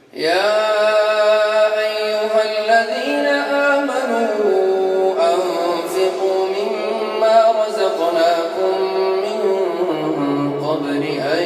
يا أيها الذين آمنوا أنفقوا مما رزقناكم من قبل أن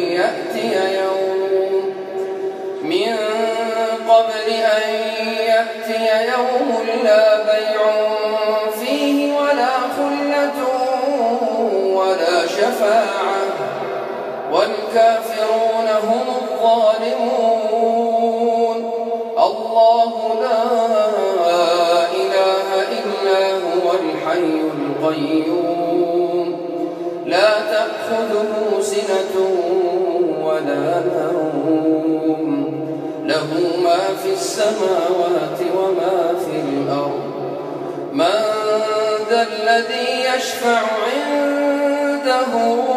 يأتي يوم لا بيع فيه ولا خلة ولا شفاعة والكافرون هم الظالمون. الله لا إله إلا هو الحي القيوم لا تأخذه سنة ولا نوم له ما في السماوات وما في الأرض. من ذا الذي يشفع عنده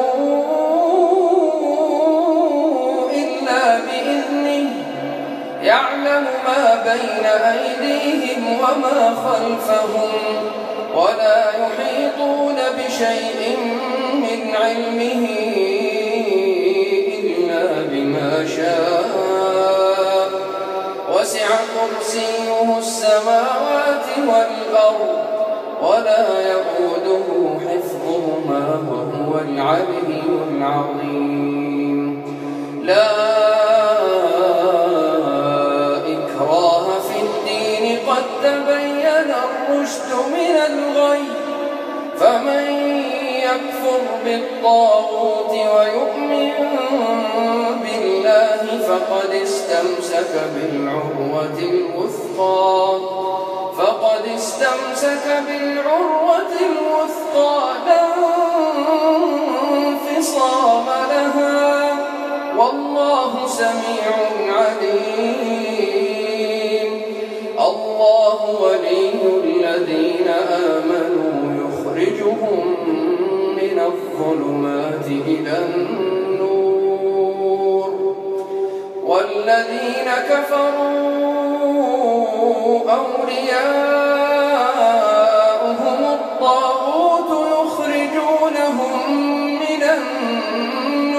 إلا بإذنه يعلم ما بين أيديهم وما خلفهم ولا يحيطون بشيء من علمه إلا بما شاء وسع كرسيه السماوات والأرض ولا يئوده حفظهما وهو العلي العظيم. لا إكراه في الدين قد تبين الرشد من الغي فمن يكفر بالطاغوت ويؤمن بالله فقد استمسك بالعروة الوثقى لا انفصام لها والله سميع عليم. الله ولي الذين آمنوا يخرجهم من الظلمات إلى النور والذين كفروا أولياؤهم الطاغوت يخرجونهم من النور